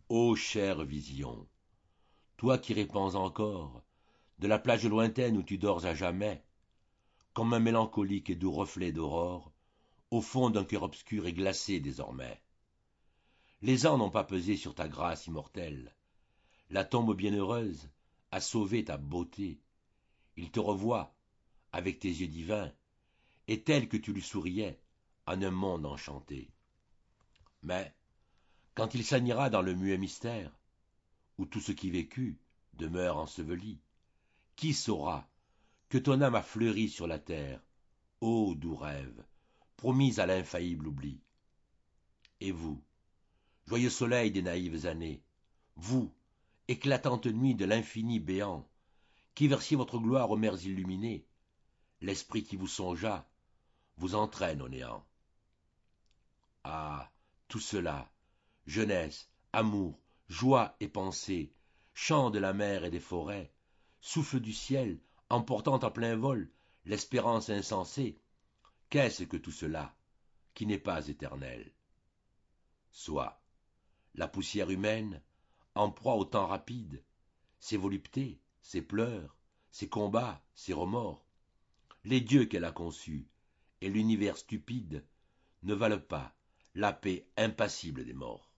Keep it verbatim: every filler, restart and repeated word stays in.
Ô chère vision, toi qui répands encore, de la plage lointaine où tu dors à jamais, comme un mélancolique et doux reflet d'aurore, au fond d'un cœur obscur et glacé désormais. Les ans n'ont pas pesé sur ta grâce immortelle, la tombe bienheureuse a sauvé ta beauté, il te revoit, avec tes yeux divins, et tel que tu lui souriais, en un monde enchanté. Mais, quand il s'anira dans le muet mystère, où tout ce qui vécut demeure enseveli, qui saura que ton âme a fleuri sur la terre, ô doux rêve, promis à l'infaillible oubli. Et vous, joyeux soleil des naïves années, vous, éclatante nuit de l'infini béant, qui versiez votre gloire aux mers illuminées, l'esprit qui vous songea vous entraîne au néant. Ah, tout cela, jeunesse, amour, joie et pensée, chant de la mer et des forêts, souffle du ciel, emportant en plein vol l'espérance insensée, qu'est-ce que tout cela qui n'est pas éternel? Soit la poussière humaine, en proie au temps rapide, ses voluptés, ses pleurs, ses combats, ses remords, les dieux qu'elle a conçus et l'univers stupide ne valent pas la paix impassible des morts.